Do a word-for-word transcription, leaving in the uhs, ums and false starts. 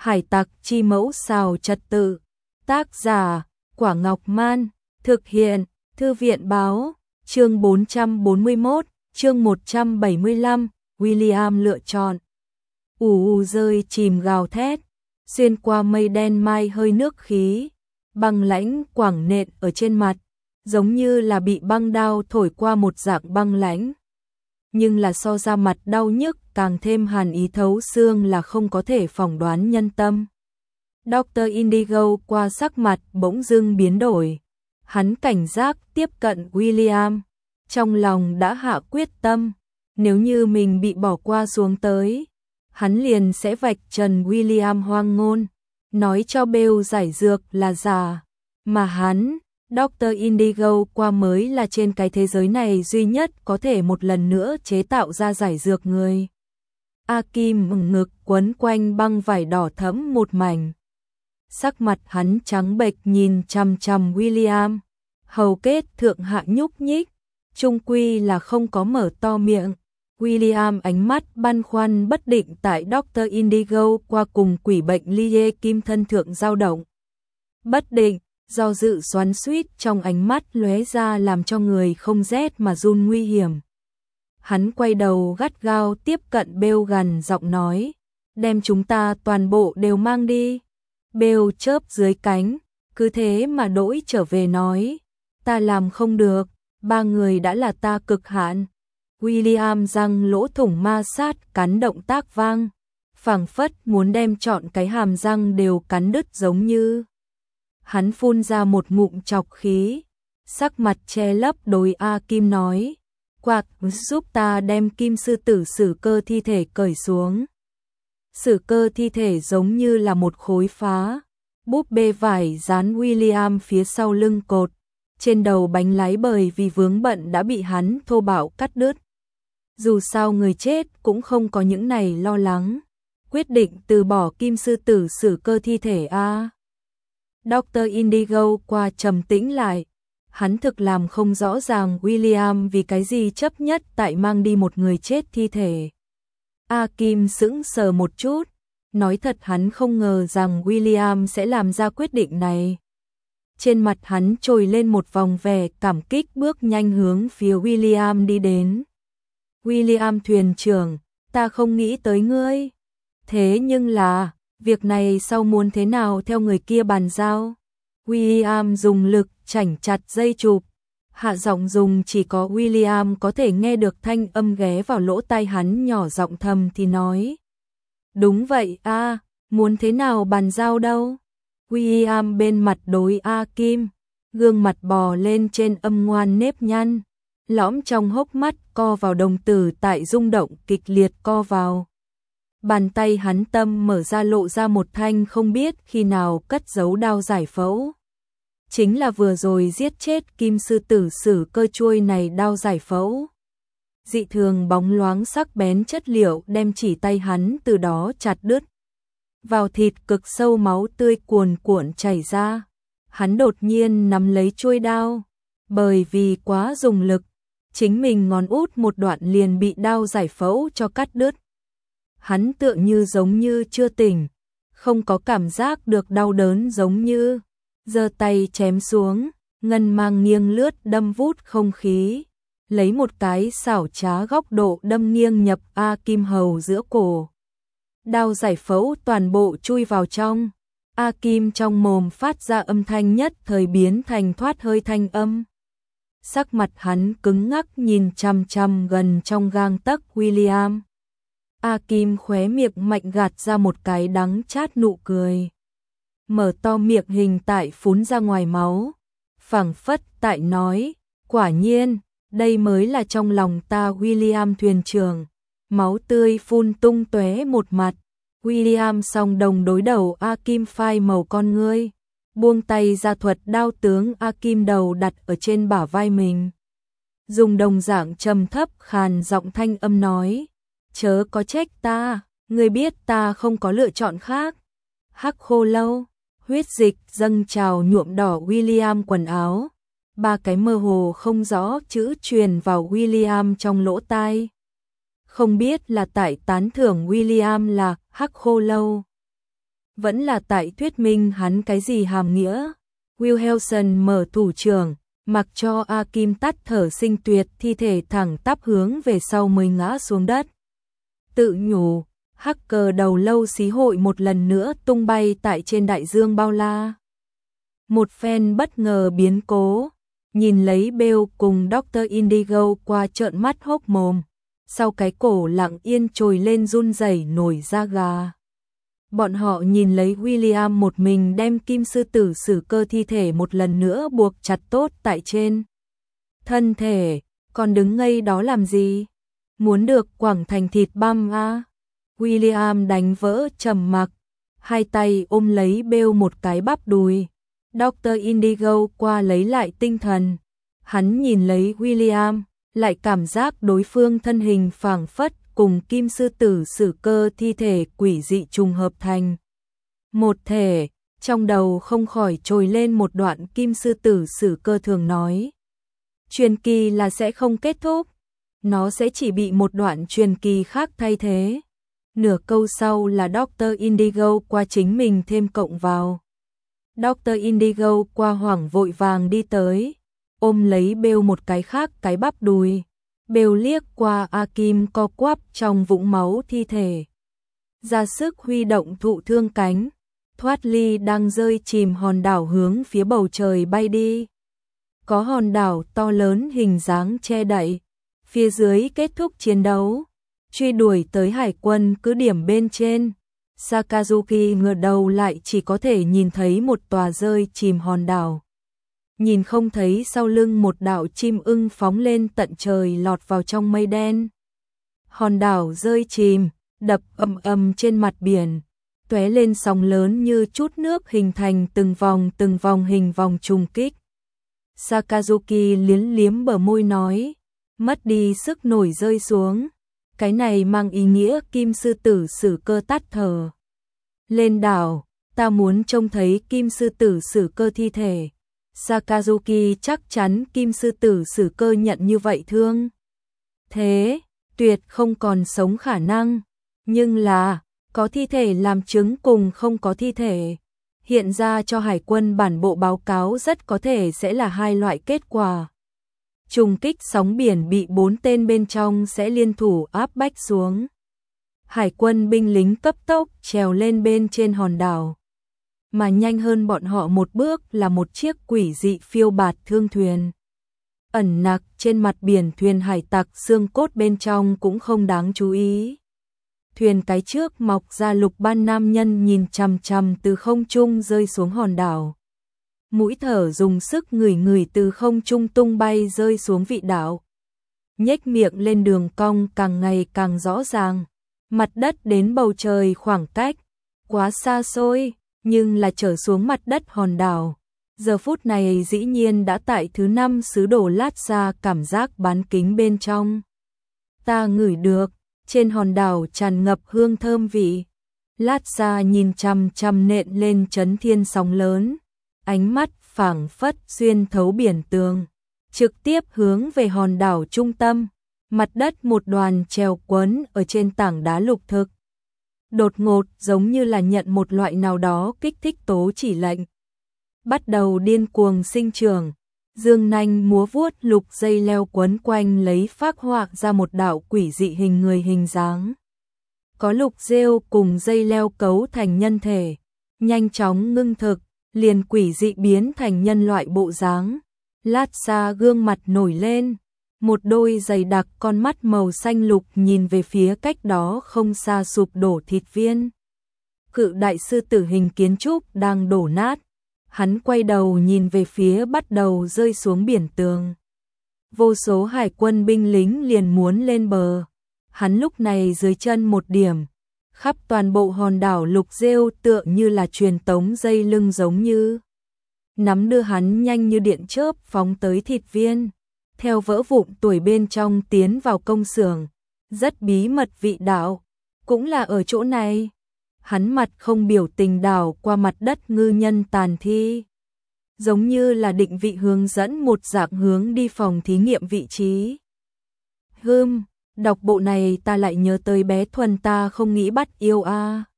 Hải tặc chi mẫu xào trật tự. Tác giả Quả Ngọc Man. Thực hiện Thư viện Báo. Chương bốn trăm bốn mươi mốt, chương một trăm bảy mươi lăm, William lựa chọn. Ù ù rơi chìm gào thét, xuyên qua mây đen mai hơi nước khí, băng lãnh quẳng nện ở trên mặt, giống như là bị băng đao thổi qua một dạng băng lãnh. Nhưng là so ra mặt đau nhức càng thêm hàn ý thấu xương là không có thể phỏng đoán nhân tâm. Doctor Indigo qua sắc mặt bỗng dưng biến đổi. Hắn cảnh giác tiếp cận William, trong lòng đã hạ quyết tâm, nếu như mình bị bỏ qua xuống tới, hắn liền sẽ vạch trần William hoang ngôn, nói cho Bill giải dược là giả, mà hắn, Doctor Indigo qua mới là trên cái thế giới này duy nhất có thể một lần nữa chế tạo ra giải dược người. A Kim ửng ngực quấn quanh băng vải đỏ thẫm một mảnh. Sắc mặt hắn trắng bệch nhìn chằm chằm William, hầu kết thượng hạ nhúc nhích, chung quy là không có mở to miệng. William ánh mắt băn khoăn bất định tại Doctor Indigo qua cùng quỷ bệnh Lie Kim thân thượng dao động. Bất định, do dự xoắn xuýt trong ánh mắt lóe ra làm cho người không rét mà run nguy hiểm. Hắn quay đầu gắt gao tiếp cận Bill gần giọng nói, đem chúng ta toàn bộ đều mang đi. Bill chớp dưới cánh, cứ thế mà đỗi trở về nói, ta làm không được, ba người đã là ta cực hạn. William răng lỗ thủng ma sát cắn động tác vang, phảng phất muốn đem trọn cái hàm răng đều cắn đứt giống như. Hắn phun ra một ngụm chọc khí, sắc mặt che lấp đối A Kim nói, quạt giúp ta đem kim sư tử sử cơ thi thể cởi xuống. Sử cơ thi thể giống như là một khối phá, búp bê vải dán William phía sau lưng cột, trên đầu bánh lái bởi vì vướng bận đã bị hắn thô bạo cắt đứt. Dù sao người chết cũng không có những này lo lắng, quyết định từ bỏ kim sư tử sử cơ thi thể a. Doctor Indigo qua trầm tĩnh lại, hắn thực làm không rõ ràng William vì cái gì chấp nhất tại mang đi một người chết thi thể. A Kim sững sờ một chút, nói thật hắn không ngờ rằng William sẽ làm ra quyết định này. Trên mặt hắn trồi lên một vòng vẻ cảm kích bước nhanh hướng phía William đi đến. William thuyền trưởng, ta không nghĩ tới ngươi. Thế nhưng là, việc này sau muốn thế nào theo người kia bàn giao? William dùng lực chảnh chặt dây chụp, hạ giọng dùng chỉ có William có thể nghe được thanh âm ghé vào lỗ tai hắn nhỏ giọng thầm thì nói. Đúng vậy a, muốn thế nào bàn giao đâu? William bên mặt đối A Kim, gương mặt bò lên trên âm ngoan nếp nhăn, lõm trong hốc mắt co vào đồng tử tại rung động kịch liệt co vào. Bàn tay hắn tâm mở ra lộ ra một thanh không biết khi nào cất giấu đao giải phẫu. Chính là vừa rồi giết chết kim sư tử sử cơ chuôi này đao giải phẫu. Dị thường bóng loáng sắc bén chất liệu đem chỉ tay hắn từ đó chặt đứt. Vào thịt cực sâu máu tươi cuồn cuộn chảy ra. Hắn đột nhiên nắm lấy chuôi đao. Bởi vì quá dùng lực, chính mình ngón út một đoạn liền bị đao giải phẫu cho cắt đứt. Hắn tựa như giống như chưa tỉnh, không có cảm giác được đau đớn giống như, giơ tay chém xuống, ngân mang nghiêng lướt đâm vút không khí, lấy một cái xảo trá góc độ đâm nghiêng nhập A Kim hầu giữa cổ. Đao giải phẫu toàn bộ chui vào trong, A Kim trong mồm phát ra âm thanh nhất thời biến thành thoát hơi thanh âm. Sắc mặt hắn cứng ngắc nhìn chằm chằm gần trong gang tấc William. A Kim khóe miệng mạnh gạt ra một cái đắng chát nụ cười. Mở to miệng hình tại phún ra ngoài máu. Phảng phất tại nói, quả nhiên, đây mới là trong lòng ta William thuyền trưởng. Máu tươi phun tung tóe một mặt. William song đồng đối đầu A Kim phai màu con ngươi. Buông tay ra thuật đao tướng A Kim đầu đặt ở trên bả vai mình. Dùng đồng dạng trầm thấp khàn giọng thanh âm nói. Chớ có trách ta, ngươi biết ta không có lựa chọn khác. Hắc khô lâu, huyết dịch dâng trào nhuộm đỏ William quần áo. Ba cái mơ hồ không rõ chữ truyền vào William trong lỗ tai. Không biết là tại tán thưởng William là hắc khô lâu, vẫn là tại thuyết minh hắn cái gì hàm nghĩa. Wilhelmsen mở thủ trưởng, mặc cho A Kim tắt thở sinh tuyệt, thi thể thẳng tắp hướng về sau mới ngã xuống đất. Tự nhủ, hacker đầu lâu xí hội một lần nữa tung bay tại trên đại dương bao la. Một phen bất ngờ biến cố, nhìn lấy Bale cùng Doctor Indigo qua trợn mắt hốc mồm, sau cái cổ lặng yên trồi lên run rẩy nổi da gà. Bọn họ nhìn lấy William một mình đem kim sư tử sử cơ thi thể một lần nữa buộc chặt tốt tại trên thân thể, còn đứng ngây đó làm gì? Muốn được quẳng thành thịt băm à? William đánh vỡ trầm mặc, hai tay ôm lấy Bale một cái bắp đùi. Doctor Indigo qua lấy lại tinh thần, hắn nhìn lấy William, lại cảm giác đối phương thân hình phảng phất cùng kim sư tử sử cơ thi thể quỷ dị trùng hợp thành một thể, trong đầu không khỏi trồi lên một đoạn kim sư tử sử cơ thường nói. Truyền kỳ là sẽ không kết thúc, nó sẽ chỉ bị một đoạn truyền kỳ khác thay thế. Nửa câu sau là Doctor Indigo qua chính mình thêm cộng vào. Doctor Indigo qua hoảng vội vàng đi tới, ôm lấy Bale một cái khác cái bắp đùi. Bale liếc qua A Kim co quắp trong vũng máu thi thể, ra sức huy động thụ thương cánh, thoát ly đang rơi chìm hòn đảo hướng phía bầu trời bay đi. Có hòn đảo to lớn hình dáng che đậy, phía dưới kết thúc chiến đấu, truy đuổi tới hải quân cứ điểm bên trên. Sakazuki ngửa đầu lại chỉ có thể nhìn thấy một tòa rơi chìm hòn đảo. Nhìn không thấy sau lưng một đạo chim ưng phóng lên tận trời lọt vào trong mây đen. Hòn đảo rơi chìm, đập ầm ầm trên mặt biển, tóe lên sóng lớn như chút nước hình thành từng vòng từng vòng hình vòng trùng kích. Sakazuki liếm liếm bờ môi nói, mất đi sức nổi rơi xuống. Cái này mang ý nghĩa kim sư tử sử cơ tắt thở. Lên đảo, ta muốn trông thấy kim sư tử sử cơ thi thể. Sakazuki chắc chắn kim sư tử sử cơ nhận như vậy thương. Thế, tuyệt không còn sống khả năng. Nhưng là, có thi thể làm chứng cùng không có thi thể. Hiện ra cho hải quân bản bộ báo cáo rất có thể sẽ là hai loại kết quả. Trùng kích sóng biển bị bốn tên bên trong sẽ liên thủ áp bách xuống. Hải quân binh lính cấp tốc trèo lên bên trên hòn đảo. Mà nhanh hơn bọn họ một bước là một chiếc quỷ dị phiêu bạt thương thuyền. Ẩn nặc trên mặt biển thuyền hải tặc xương cốt bên trong cũng không đáng chú ý. Thuyền cái trước mọc ra lục ban nam nhân nhìn chằm chằm từ không trung rơi xuống hòn đảo. Mũi thở dùng sức ngửi ngửi từ không trung tung bay rơi xuống vị đảo. Nhếch miệng lên đường cong càng ngày càng rõ ràng. Mặt đất đến bầu trời khoảng cách quá xa xôi, nhưng là trở xuống mặt đất hòn đảo. Giờ phút này dĩ nhiên đã tại thứ năm xứ đồ lát ra cảm giác bán kính bên trong. Ta ngửi được, trên hòn đảo tràn ngập hương thơm vị. Lát ra nhìn chằm chằm nện lên chấn thiên sóng lớn. Ánh mắt phảng phất xuyên thấu biển tường, trực tiếp hướng về hòn đảo trung tâm. Mặt đất một đoàn treo quấn ở trên tảng đá lục thực. Đột ngột giống như là nhận một loại nào đó kích thích tố chỉ lệnh. Bắt đầu điên cuồng sinh trưởng, dương nanh múa vuốt lục dây leo quấn quanh lấy phác họa ra một đạo quỷ dị hình người hình dáng. Có lục rêu cùng dây leo cấu thành nhân thể, nhanh chóng ngưng thực, liền quỷ dị biến thành nhân loại bộ dáng. Lát xa gương mặt nổi lên, một đôi dày đặc con mắt màu xanh lục nhìn về phía cách đó không xa sụp đổ thịt viên. Cự đại sư tử hình kiến trúc đang đổ nát, hắn quay đầu nhìn về phía bắt đầu rơi xuống biển tường. Vô số hải quân binh lính liền muốn lên bờ, hắn lúc này dưới chân một điểm, khắp toàn bộ hòn đảo lục rêu tựa như là truyền tống dây lưng giống như. Nắm đưa hắn nhanh như điện chớp phóng tới thịt viên, theo vỡ vụn tuổi bên trong tiến vào công xưởng, rất bí mật vị đạo, cũng là ở chỗ này. Hắn mặt không biểu tình đảo qua mặt đất ngư nhân tàn thi, giống như là định vị hướng dẫn một dạng hướng đi phòng thí nghiệm vị trí. Hừm, đọc bộ này ta lại nhớ tới bé Thuần ta không nghĩ bắt yêu a. À.